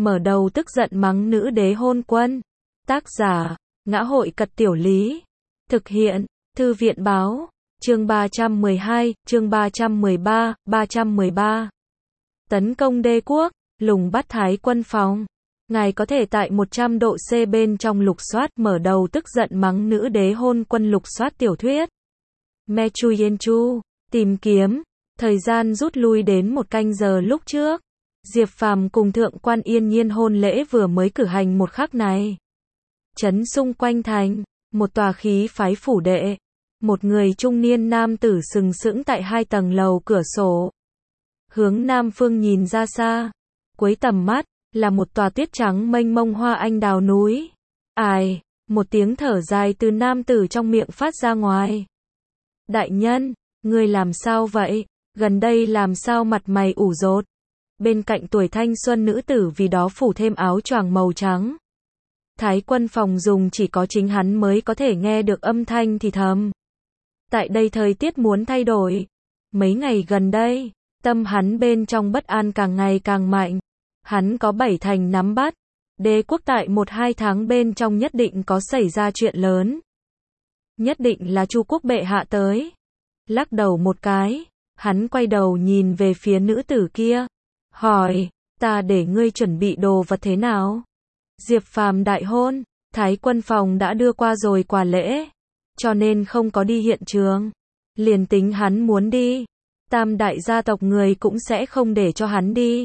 mở đầu tức giận mắng nữ đế hôn quân. Tác giả, Ngã Hội Cật Tiểu Lý. Thực hiện, Thư viện Báo. Chương 312, chương 313, 313. Tấn công đế quốc, lùng bắt Thái Quân Phòng. Ngài có thể tại 100 độ C bên trong lục soát, mở đầu tức giận mắng nữ đế hôn quân lục soát tiểu thuyết. Mechu Yenchu, tìm kiếm. Thời gian rút lui đến 1 canh giờ lúc trước. Diệp Phàm cùng Thượng quan Yên Nhiên hôn lễ vừa mới cử hành một khắc này. Trấn xung quanh thành, một tòa khí phái phủ đệ. Một người trung niên nam tử sừng sững tại 2 tầng lầu cửa sổ. Hướng nam phương nhìn ra xa. Cuối tầm mắt, là một tòa tuyết trắng mênh mông hoa anh đào núi. Ai, một tiếng thở dài từ nam tử trong miệng phát ra ngoài. Đại nhân, ngươi làm sao vậy? Gần đây làm sao mặt mày ủ rột? Bên cạnh tuổi thanh xuân nữ tử vì đó phủ thêm áo choàng màu trắng. Thái Quân Phòng dùng chỉ có chính hắn mới có thể nghe được âm thanh thì thầm. Tại đây thời tiết muốn thay đổi. Mấy ngày gần đây, tâm hắn bên trong bất an càng ngày càng mạnh. Hắn có 7 thành nắm bắt. Đế quốc tại 1-2 tháng bên trong nhất định có xảy ra chuyện lớn. Nhất định là Chu quốc bệ hạ tới. Lắc đầu một cái, hắn quay đầu nhìn về phía nữ tử kia. Hỏi, ta để ngươi chuẩn bị đồ vật thế nào? Diệp Phàm đại hôn, Thái Quân Phòng đã đưa qua rồi quà lễ. Cho nên không có đi hiện trường. Liền tính hắn muốn đi, tam đại gia tộc người cũng sẽ không để cho hắn đi.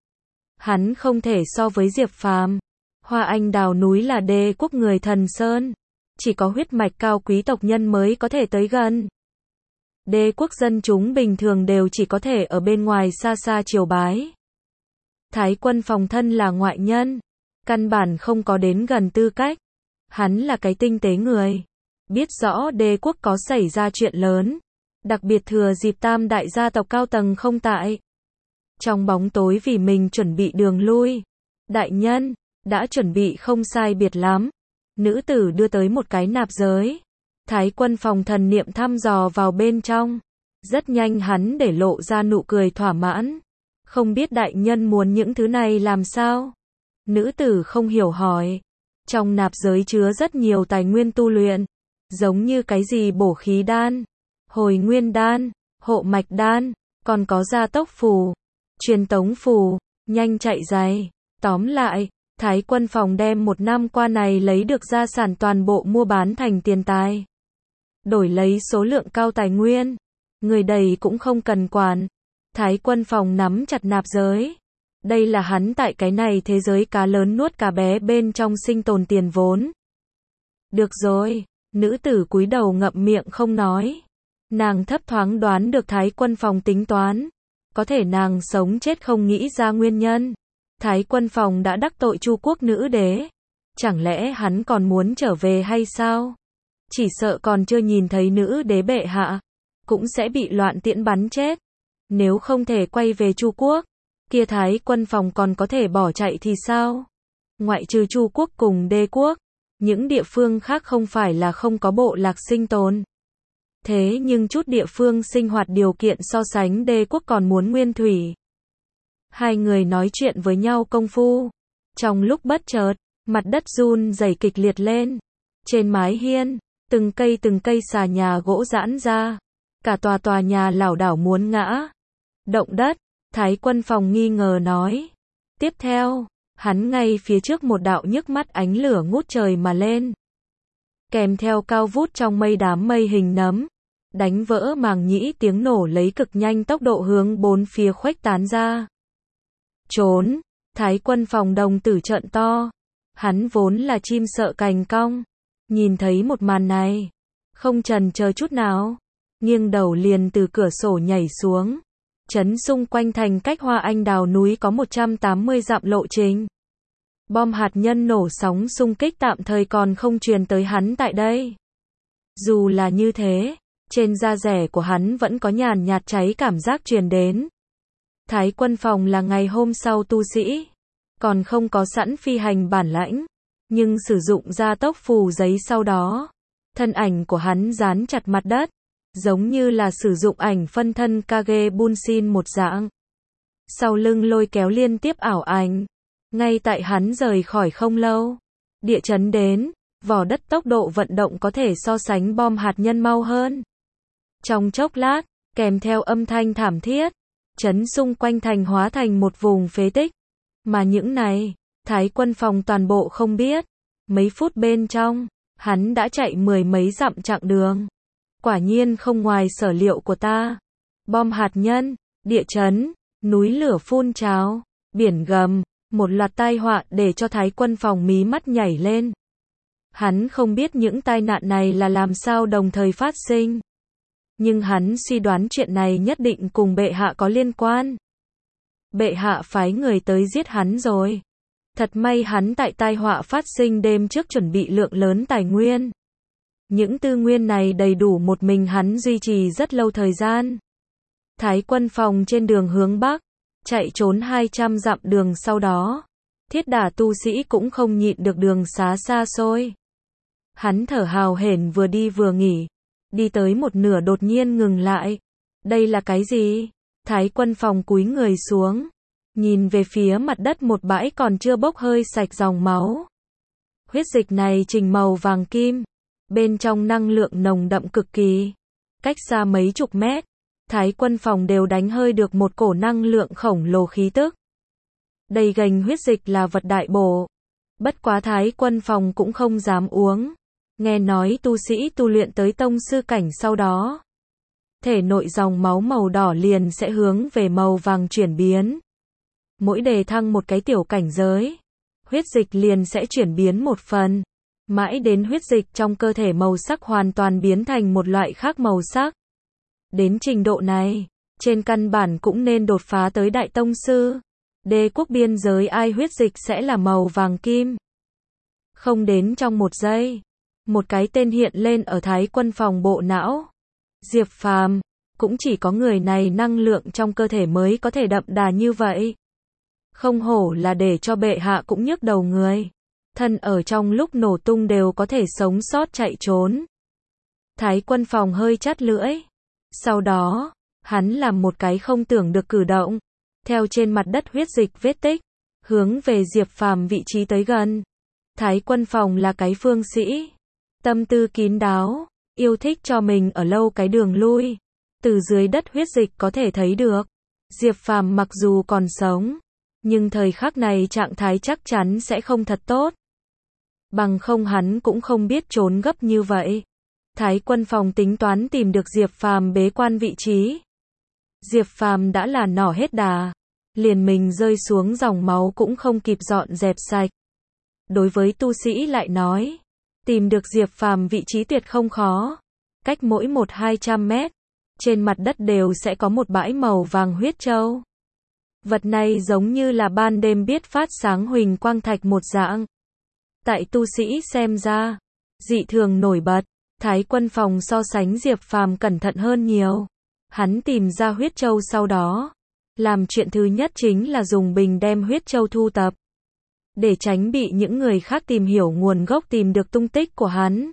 Hắn không thể so với Diệp Phàm. Hoa anh đào núi là đế quốc người thần sơn. Chỉ có huyết mạch cao quý tộc nhân mới có thể tới gần. Đế quốc dân chúng bình thường đều chỉ có thể ở bên ngoài xa xa triều bái. Thái Quân Phòng thân là ngoại nhân. Căn bản không có đến gần tư cách. Hắn là cái tinh tế người. Biết rõ đế quốc có xảy ra chuyện lớn. Đặc biệt thừa dịp tam đại gia tộc cao tầng không tại. Trong bóng tối vì mình chuẩn bị đường lui. Đại nhân, đã chuẩn bị không sai biệt lắm. Nữ tử đưa tới một cái nạp giới. Thái Quân Phòng thần niệm thăm dò vào bên trong. Rất nhanh hắn để lộ ra nụ cười thỏa mãn. Không biết đại nhân muốn những thứ này làm sao? Nữ tử không hiểu hỏi. Trong nạp giới chứa rất nhiều tài nguyên tu luyện. Giống như cái gì bổ khí đan, hồi nguyên đan, hộ mạch đan, còn có gia tốc phù, truyền tống phù, nhanh chạy giày. Tóm lại, Thái Quân Phòng đem 1 năm qua này lấy được gia sản toàn bộ mua bán thành tiền tài. Đổi lấy số lượng cao tài nguyên. Người đầy cũng không cần quản. Thái Quân Phòng nắm chặt nạp giới. Đây là hắn tại cái này thế giới cá lớn nuốt cá bé bên trong sinh tồn tiền vốn. Được rồi, nữ tử cúi đầu ngậm miệng không nói. Nàng thấp thoáng đoán được Thái Quân Phòng tính toán. Có thể nàng sống chết không nghĩ ra nguyên nhân. Thái Quân Phòng đã đắc tội Chu quốc nữ đế. Chẳng lẽ hắn còn muốn trở về hay sao? Chỉ sợ còn chưa nhìn thấy nữ đế bệ hạ, cũng sẽ bị loạn tiễn bắn chết. Nếu không thể quay về Chu quốc, kia Thái Quân Phòng còn có thể bỏ chạy thì sao? Ngoại trừ Chu quốc cùng đế quốc, những địa phương khác không phải là không có bộ lạc sinh tồn. Thế nhưng chút địa phương sinh hoạt điều kiện so sánh đế quốc còn muốn nguyên thủy. Hai người nói chuyện với nhau công phu. Trong lúc bất chợt, mặt đất run rẩy kịch liệt lên. Trên mái hiên, từng cây xà nhà gỗ giãn ra. Cả tòa nhà lảo đảo muốn ngã. Động đất, Thái Quân Phòng nghi ngờ nói. Tiếp theo, hắn ngay phía trước một đạo nhức mắt ánh lửa ngút trời mà lên. Kèm theo cao vút trong mây đám mây hình nấm. Đánh vỡ màng nhĩ tiếng nổ lấy cực nhanh tốc độ hướng 4 phía khuếch tán ra. Trốn, Thái Quân Phòng đồng tử trợn to. Hắn vốn là chim sợ cành cong. Nhìn thấy một màn này, không chần chờ chút nào, nghiêng đầu liền từ cửa sổ nhảy xuống. Trấn xung quanh thành cách Hoa Anh Đào núi có 180 dặm lộ trình. Bom hạt nhân nổ sóng xung kích tạm thời còn không truyền tới hắn tại đây. Dù là như thế, trên da rẻ của hắn vẫn có nhàn nhạt cháy cảm giác truyền đến. Thái Quân Phòng là ngày hôm sau tu sĩ, còn không có sẵn phi hành bản lãnh, nhưng sử dụng gia tốc phù giấy sau đó, thân ảnh của hắn dán chặt mặt đất, giống như là sử dụng ảnh phân thân Kage Bunshin một dạng. Sau lưng lôi kéo liên tiếp ảo ảnh, Ngay tại hắn rời khỏi không lâu, địa chấn đến, vỏ đất tốc độ vận động có thể so sánh bom hạt nhân mau hơn. Trong chốc lát, kèm theo âm thanh thảm thiết, chấn xung quanh thành hóa thành một vùng phế tích. Mà những này, Thái Quân Phòng toàn bộ không biết. Mấy phút bên trong, hắn đã chạy mười mấy dặm chặng đường. Quả nhiên không ngoài sở liệu của ta. Bom hạt nhân, địa chấn, núi lửa phun trào, biển gầm, một loạt tai họa để cho Thái Quân Phòng mí mắt nhảy lên. Hắn không biết những tai nạn này là làm sao đồng thời phát sinh. Nhưng hắn suy đoán chuyện này nhất định cùng bệ hạ có liên quan. Bệ hạ phái người tới giết hắn rồi. Thật may hắn tại tai họa phát sinh đêm trước chuẩn bị lượng lớn tài nguyên. Những tư nguyên này đầy đủ một mình hắn duy trì rất lâu thời gian. Thái Quân Phòng trên đường hướng Bắc, chạy trốn 200 dặm đường sau đó. Thiết đà tu sĩ cũng không nhịn được đường xá xa xôi. Hắn thở hào hển vừa đi vừa nghỉ. Đi tới một nửa đột nhiên ngừng lại. Đây là cái gì? Thái Quân Phòng cúi người xuống. Nhìn về phía mặt đất một bãi còn chưa bốc hơi sạch dòng máu. Huyết dịch này trình màu vàng kim. Bên trong năng lượng nồng đậm cực kỳ. Cách xa mấy chục mét, Thái Quân Phòng đều đánh hơi được một cổ năng lượng khổng lồ khí tức. Đầy gành huyết dịch là vật đại bổ. Bất quá Thái Quân Phòng cũng không dám uống. Nghe nói tu sĩ tu luyện tới tông sư cảnh sau đó. Thể nội dòng máu màu đỏ liền sẽ hướng về màu vàng chuyển biến. Mỗi đề thăng một cái tiểu cảnh giới, huyết dịch liền sẽ chuyển biến một phần. Mãi đến huyết dịch trong cơ thể màu sắc hoàn toàn biến thành một loại khác màu sắc. Đến trình độ này, trên căn bản cũng nên đột phá tới đại tông sư. Đế quốc biên giới ai huyết dịch sẽ là màu vàng kim. Không đến trong một giây, một cái tên hiện lên ở Thái Quân Phòng bộ não. Diệp Phàm, cũng chỉ có người này năng lượng trong cơ thể mới có thể đậm đà như vậy. Không hổ là để cho bệ hạ cũng nhức đầu người. Thân ở trong lúc nổ tung đều có thể sống sót chạy trốn. Thái Quân Phòng hơi chát lưỡi. Sau đó, hắn làm một cái không tưởng được cử động. Theo trên mặt đất huyết dịch vết tích, hướng về Diệp Phàm vị trí tới gần. Thái Quân Phòng là cái phương sĩ. Tâm tư kín đáo, yêu thích cho mình ở lâu cái đường lui. Từ dưới đất huyết dịch có thể thấy được. Diệp Phàm mặc dù còn sống, nhưng thời khắc này trạng thái chắc chắn sẽ không thật tốt. Bằng không hắn cũng không biết trốn gấp như vậy. Thái Quân Phòng tính toán tìm được Diệp Phàm bế quan vị trí. Diệp Phàm đã là nỏ hết đà, liền mình rơi xuống dòng máu cũng không kịp dọn dẹp sạch. Đối với tu sĩ lại nói, tìm được Diệp Phàm vị trí tuyệt không khó. Cách mỗi 1-200 mét, trên mặt đất đều sẽ có một bãi màu vàng huyết châu. Vật này giống như là ban đêm biết phát sáng huỳnh quang thạch một dạng. Tại tu sĩ xem ra, dị thường nổi bật. Thái Quân Phòng so sánh Diệp Phàm cẩn thận hơn nhiều. Hắn tìm ra huyết châu sau đó, làm chuyện thứ nhất chính là dùng bình đem huyết châu thu tập. Để tránh bị những người khác tìm hiểu nguồn gốc tìm được tung tích của hắn.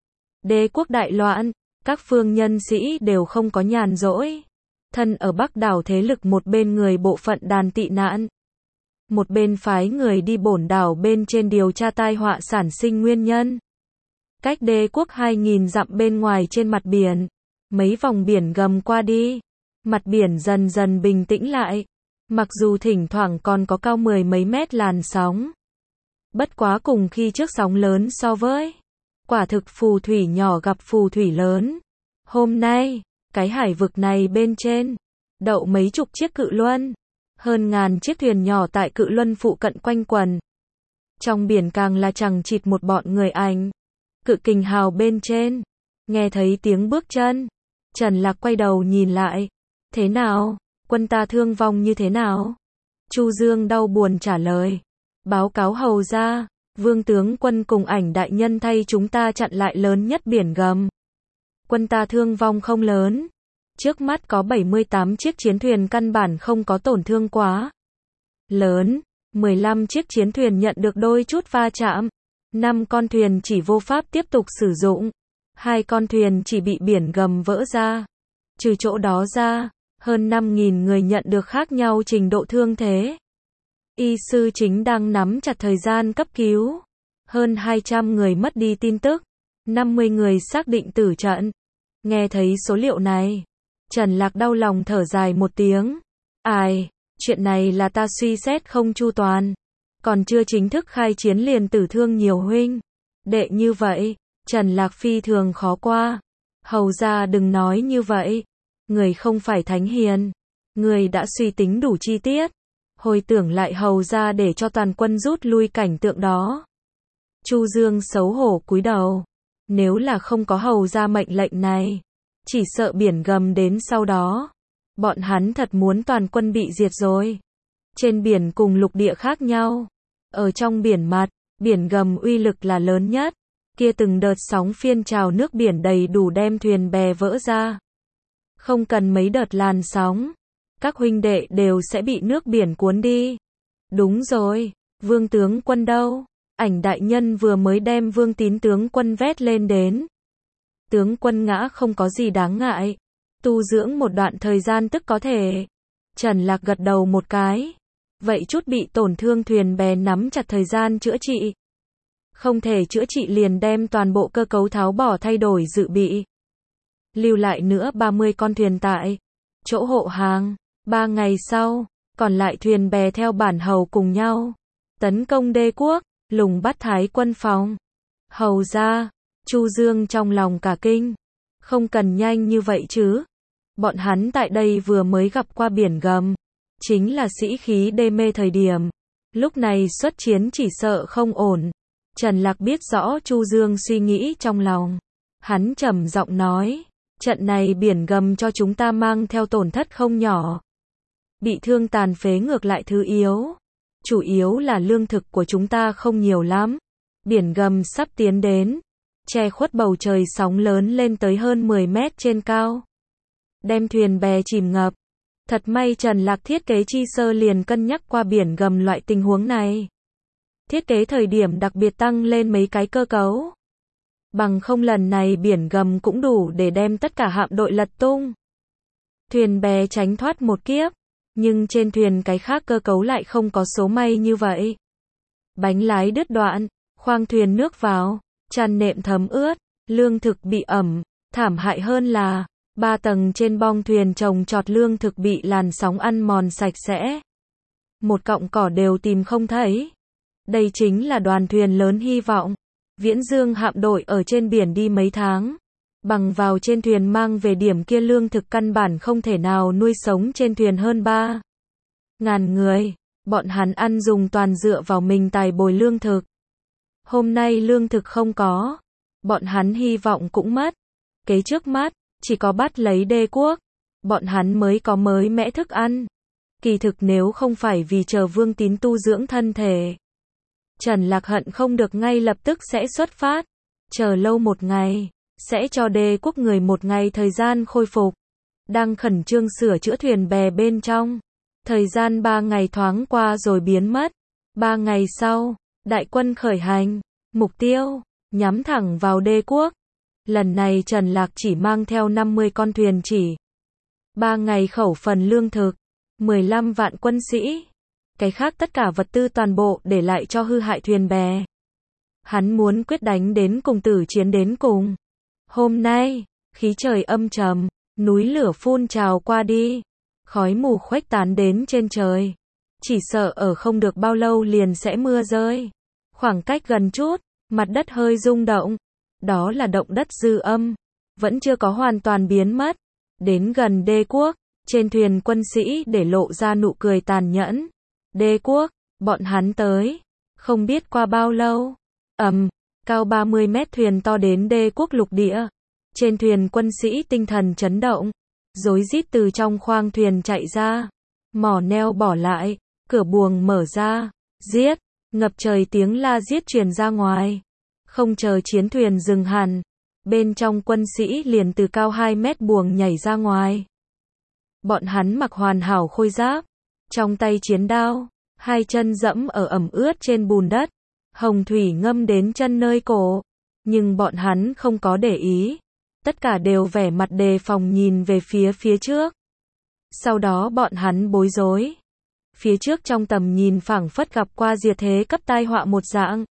Đế quốc đại loạn, các phương nhân sĩ đều không có nhàn rỗi. Thân ở Bắc đảo thế lực một bên người bộ phận đàn tị nạn. Một bên phái người đi bổn đảo bên trên điều tra tai họa sản sinh nguyên nhân. Cách đế quốc 2000 dặm bên ngoài trên mặt biển, mấy vòng biển gầm qua đi, mặt biển dần dần bình tĩnh lại. Mặc dù thỉnh thoảng còn có cao 10 mấy mét làn sóng. Bất quá cùng khi trước sóng lớn so với. Quả thực phù thủy nhỏ gặp phù thủy lớn. Hôm nay, cái hải vực này bên trên, đậu mấy chục chiếc cự luân. Hơn ngàn chiếc thuyền nhỏ tại cự luân phụ cận quanh quần. Trong biển càng là chằng chịt một bọn người ảnh. Cự kình hào bên trên, nghe thấy tiếng bước chân. Trần Lạc quay đầu nhìn lại. Thế nào? Quân ta thương vong như thế nào? Chu Dương đau buồn trả lời. Báo cáo hầu ra, Vương tướng quân cùng Ảnh đại nhân thay chúng ta chặn lại lớn nhất biển gầm. Quân ta thương vong không lớn. Trước mắt có 78 chiếc chiến thuyền căn bản không có tổn thương quá lớn. 15 chiếc chiến thuyền nhận được đôi chút va chạm. 5 con thuyền chỉ vô pháp tiếp tục sử dụng. 2 con thuyền chỉ bị biển gầm vỡ ra. Trừ chỗ đó ra, hơn 5.000 người nhận được khác nhau trình độ thương thế. Y sư chính đang nắm chặt thời gian cấp cứu. Hơn 200 người mất đi tin tức, 50 người xác định tử trận. Nghe thấy số liệu này, Trần Lạc đau lòng thở dài một tiếng. Ai, chuyện này là ta suy xét không chu toàn. Còn chưa chính thức khai chiến liền tử thương nhiều huynh đệ như vậy, Trần Lạc phi thường khó qua. Hầu ra đừng nói như vậy. Người không phải thánh hiền. Người đã suy tính đủ chi tiết. Hồi tưởng lại hầu ra để cho toàn quân rút lui cảnh tượng đó. Chu Dương xấu hổ cúi đầu. Nếu là không có hầu ra mệnh lệnh này, chỉ sợ biển gầm đến sau đó. Bọn hắn thật muốn toàn quân bị diệt rồi. Trên biển cùng lục địa khác nhau. Ở trong biển mặt, biển gầm uy lực là lớn nhất. Kia từng đợt sóng phiên trào nước biển đầy đủ đem thuyền bè vỡ ra. Không cần mấy đợt làn sóng, các huynh đệ đều sẽ bị nước biển cuốn đi. Đúng rồi, Vương tướng quân đâu? Ảnh đại nhân vừa mới đem Vương Tín tướng quân vét lên đến. Tướng quân ngã không có gì đáng ngại. Tu dưỡng một đoạn thời gian tức có thể. Trần Lạc gật đầu một cái. Vậy chút bị tổn thương thuyền bè nắm chặt thời gian chữa trị. Không thể chữa trị liền đem toàn bộ cơ cấu tháo bỏ thay đổi dự bị. Lưu lại nữa 30 con thuyền tại chỗ hộ hàng. 3 ngày sau, còn lại thuyền bè theo bản hầu cùng nhau tấn công đế quốc, lùng bắt Thái quân phòng. Hầu ra, Chu Dương trong lòng cả kinh. Không cần nhanh như vậy chứ. Bọn hắn tại đây vừa mới gặp qua biển gầm. Chính là sĩ khí đê mê thời điểm. Lúc này xuất chiến chỉ sợ không ổn. Trần Lạc biết rõ Chu Dương suy nghĩ trong lòng. Hắn trầm giọng nói. Trận này biển gầm cho chúng ta mang theo tổn thất không nhỏ. Bị thương tàn phế ngược lại thứ yếu. Chủ yếu là lương thực của chúng ta không nhiều lắm. Biển gầm sắp tiến đến. Che khuất bầu trời sóng lớn lên tới hơn 10 mét trên cao. Đem thuyền bè chìm ngập. Thật may Trần Lạc thiết kế chi sơ liền cân nhắc qua biển gầm loại tình huống này. Thiết kế thời điểm đặc biệt tăng lên mấy cái cơ cấu. Bằng không lần này biển gầm cũng đủ để đem tất cả hạm đội lật tung. Thuyền bè tránh thoát một kiếp. Nhưng trên thuyền cái khác cơ cấu lại không có số may như vậy. Bánh lái đứt đoạn, khoang thuyền nước vào, chăn nệm thấm ướt, lương thực bị ẩm, thảm hại hơn là 3 tầng trên bong thuyền trồng trọt lương thực bị làn sóng ăn mòn sạch sẽ. Một cọng cỏ đều tìm không thấy. Đây chính là đoàn thuyền lớn hy vọng. Viễn Dương hạm đội ở trên biển đi mấy tháng. Bằng vào trên thuyền mang về điểm kia lương thực căn bản không thể nào nuôi sống trên thuyền hơn 3.000 người. Bọn hắn ăn dùng toàn dựa vào mình tài bồi lương thực. Hôm nay lương thực không có. Bọn hắn hy vọng cũng mất. Kế trước mắt, chỉ có bắt lấy đế quốc. Bọn hắn mới có mới mẻ thức ăn. Kỳ thực nếu không phải vì chờ Vương Tín tu dưỡng thân thể. Trần Lạc hận không được ngay lập tức sẽ xuất phát. Chờ lâu một ngày. Sẽ cho đế quốc người một ngày thời gian khôi phục. Đang khẩn trương sửa chữa thuyền bè bên trong. Thời gian 3 ngày thoáng qua rồi biến mất. 3 ngày sau, đại quân khởi hành. Mục tiêu, nhắm thẳng vào đế quốc. Lần này Trần Lạc chỉ mang theo 50 con thuyền chỉ. 3 ngày khẩu phần lương thực. 15 vạn quân sĩ. Cái khác tất cả vật tư toàn bộ để lại cho hư hại thuyền bè. Hắn muốn quyết đánh đến cùng tử chiến đến cùng. Hôm nay, khí trời âm trầm, núi lửa phun trào qua đi, khói mù khuếch tán đến trên trời. Chỉ sợ ở không được bao lâu liền sẽ mưa rơi. Khoảng cách gần chút, mặt đất hơi rung động. Đó là động đất dư âm, vẫn chưa có hoàn toàn biến mất. Đến gần đế quốc, trên thuyền quân sĩ để lộ ra nụ cười tàn nhẫn. Đế quốc, bọn hắn tới, không biết qua bao lâu. Cao 30 mét thuyền to đến đế quốc lục địa. Trên thuyền quân sĩ tinh thần chấn động, rối rít từ trong khoang thuyền chạy ra. Mỏ neo bỏ lại, cửa buồng mở ra, giết, ngập trời tiếng la giết truyền ra ngoài. Không chờ chiến thuyền dừng hẳn, bên trong quân sĩ liền từ cao 2 mét buồng nhảy ra ngoài. Bọn hắn mặc hoàn hảo khôi giáp, trong tay chiến đao, hai chân dẫm ở ẩm ướt trên bùn đất. Hồng thủy ngâm đến chân nơi cổ, nhưng bọn hắn không có để ý. Tất cả đều vẻ mặt đề phòng nhìn về phía trước. Sau đó bọn hắn bối rối. Phía trước trong tầm nhìn phảng phất gặp qua diệt thế cấp tai họa một dạng.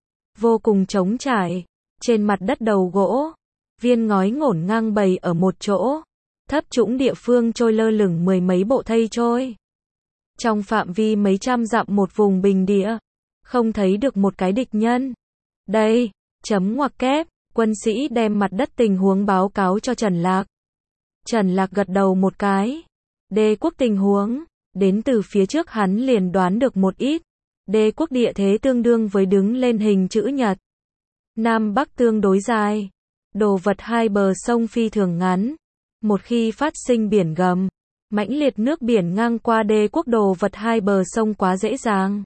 Vô cùng trống trải. Trên mặt đất đầu gỗ, viên ngói ngổn ngang bày ở một chỗ. Thấp trũng địa phương trôi lơ lửng mười mấy bộ thây trôi. Trong phạm vi mấy trăm dặm một vùng bình địa, không thấy được một cái địch nhân. Đây, chấm ngoặc kép, quân sĩ đem mặt đất tình huống báo cáo cho Trần Lạc. Trần Lạc gật đầu một cái. Đế quốc tình huống, đến từ phía trước hắn liền đoán được một ít. Đế quốc địa thế tương đương với đứng lên hình chữ nhật. Nam Bắc tương đối dài. Đồ vật hai bờ sông phi thường ngắn. Một khi phát sinh biển gầm, mãnh liệt nước biển ngang qua đế quốc đồ vật hai bờ sông quá dễ dàng.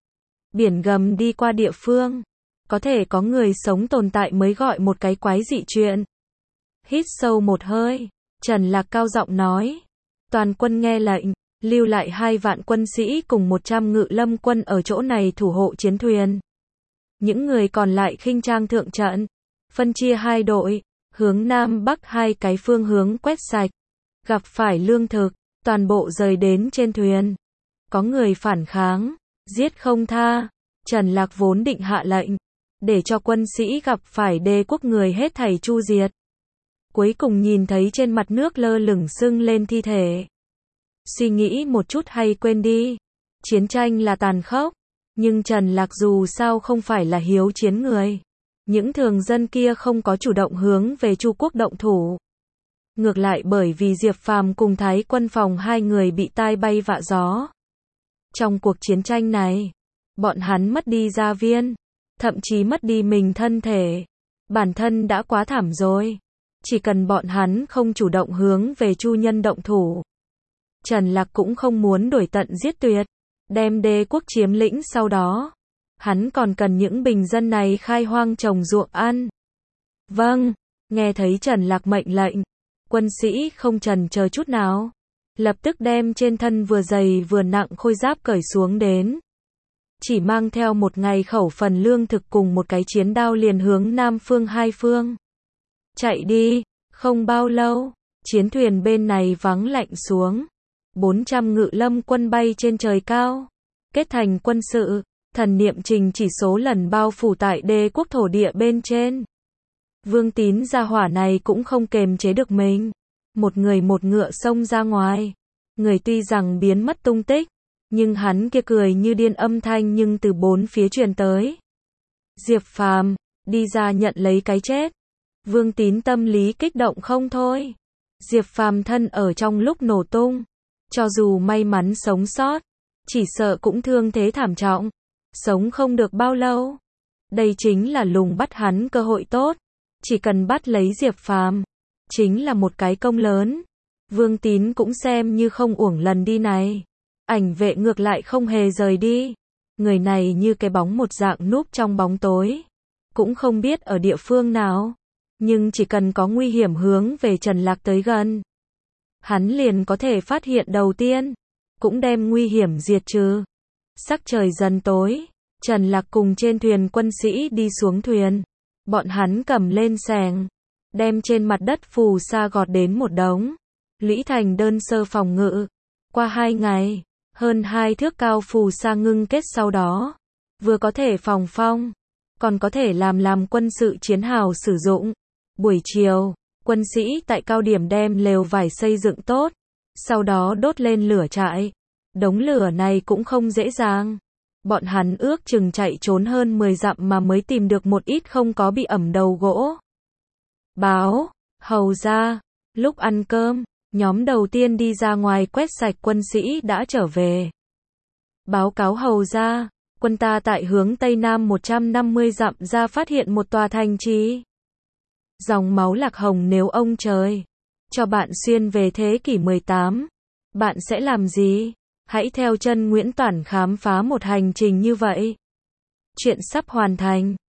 Biển gầm đi qua địa phương, có thể có người sống tồn tại mới gọi một cái quái dị chuyện. Hít sâu một hơi, Trần Lạc cao giọng nói. Toàn quân nghe lệnh, lưu lại 2 vạn quân sĩ cùng 100 ngự lâm quân ở chỗ này thủ hộ chiến thuyền. Những người còn lại khinh trang thượng trận, phân chia 2 đội, hướng Nam Bắc 2 cái phương hướng quét sạch. Gặp phải lương thực, toàn bộ rời đến trên thuyền. Có người phản kháng, giết không tha. Trần Lạc vốn định hạ lệnh, để cho quân sĩ gặp phải đế quốc người hết thảy chu diệt. Cuối cùng nhìn thấy trên mặt nước lơ lửng sưng lên thi thể. Suy nghĩ một chút hay quên đi. Chiến tranh là tàn khốc, nhưng Trần Lạc dù sao không phải là hiếu chiến người. Những thường dân kia không có chủ động hướng về Chu quốc động thủ. Ngược lại bởi vì Diệp Phàm cùng Thái Quân Phòng 2 người bị tai bay vạ gió. Trong cuộc chiến tranh này, bọn hắn mất đi gia viên, thậm chí mất đi mình thân thể. Bản thân đã quá thảm rồi. Chỉ cần bọn hắn không chủ động hướng về Chu nhân động thủ. Trần Lạc cũng không muốn đuổi tận giết tuyệt, đem đế quốc chiếm lĩnh sau đó. Hắn còn cần những bình dân này khai hoang trồng ruộng ăn. Vâng, nghe thấy Trần Lạc mệnh lệnh, quân sĩ không chần chờ chút nào. Lập tức đem trên thân vừa dày vừa nặng khôi giáp cởi xuống đến. Chỉ mang theo một ngày khẩu phần lương thực cùng một cái chiến đao liền hướng Nam phương 2 phương. Chạy đi, không bao lâu, chiến thuyền bên này vắng lạnh xuống. 400 ngự lâm quân bay trên trời cao. Kết thành quân sự, thần niệm trình chỉ số lần bao phủ tại đế quốc thổ địa bên trên. Vương Tín gia hỏa này cũng không kềm chế được mình. Một người một ngựa xông ra ngoài. Người tuy rằng biến mất tung tích, nhưng hắn kia cười như điên âm thanh nhưng từ 4 phía truyền tới. Diệp Phàm, đi ra nhận lấy cái chết. Vương Tín tâm lý kích động không thôi. Diệp Phàm thân ở trong lúc nổ tung. Cho dù may mắn sống sót, chỉ sợ cũng thương thế thảm trọng. Sống không được bao lâu. Đây chính là lùng bắt hắn cơ hội tốt. Chỉ cần bắt lấy Diệp Phàm, chính là một cái công lớn. Vương Tín cũng xem như không uổng lần đi này. Ảnh vệ ngược lại không hề rời đi. Người này như cái bóng một dạng núp trong bóng tối. Cũng không biết ở địa phương nào. Nhưng chỉ cần có nguy hiểm hướng về Trần Lạc tới gần, hắn liền có thể phát hiện đầu tiên. Cũng đem nguy hiểm diệt trừ. Sắc trời dần tối. Trần Lạc cùng trên thuyền quân sĩ đi xuống thuyền. Bọn hắn cầm lên xẻng, đem trên mặt đất phù sa gọt đến một đống. Lũy thành đơn sơ phòng ngự. Qua 2 ngày, hơn 2 thước cao phù sa ngưng kết sau đó. Vừa có thể phòng phong, còn có thể làm quân sự chiến hào sử dụng. Buổi chiều, quân sĩ tại cao điểm đem lều vải xây dựng tốt. Sau đó đốt lên lửa trại. Đống lửa này cũng không dễ dàng. Bọn hắn ước chừng chạy trốn hơn 10 dặm mà mới tìm được một ít không có bị ẩm đầu gỗ. Báo, hầu ra, lúc ăn cơm, nhóm đầu tiên đi ra ngoài quét sạch quân sĩ đã trở về. Báo cáo hầu ra, quân ta tại hướng Tây Nam 150 dặm ra phát hiện một tòa thành trì. Dòng máu lạc hồng nếu ông trời cho bạn xuyên về thế kỷ 18, bạn sẽ làm gì? Hãy theo chân Nguyễn Toản khám phá một hành trình như vậy. Chuyện sắp hoàn thành.